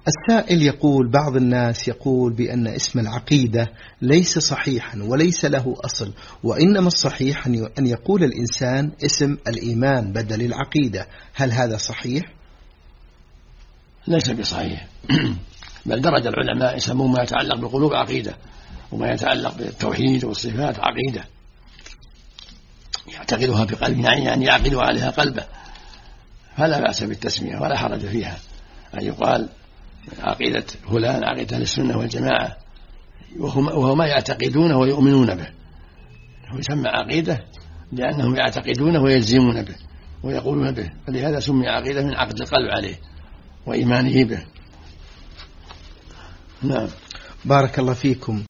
السائل يقول: بعض الناس يقول بأن اسم العقيدة ليس صحيحا وليس له أصل، وإنما الصحيح أن يقول الإنسان اسم الإيمان بدل العقيدة، هل هذا صحيح؟ ليس بصحيح. بل درج العلماء يسمون ما يتعلق بالقلوب عقيدة، وما يتعلق بالتوحيد والصفات عقيدة يعتقدها بقلبه، يعني يعقد عليها قلبه، فلا بأس بالتسمية ولا حرج فيها أن يقال عقيدة فلان عقيدة السنة والجماعة، وهو ما يعتقدونه ويؤمنون به، هو يسمى عقيدة لأنهم يعتقدونه ويلزمون به ويقولون به، فلهذا سمي عقيدة من عقد القلب عليه وإيمانه به. نعم. بارك الله فيكم.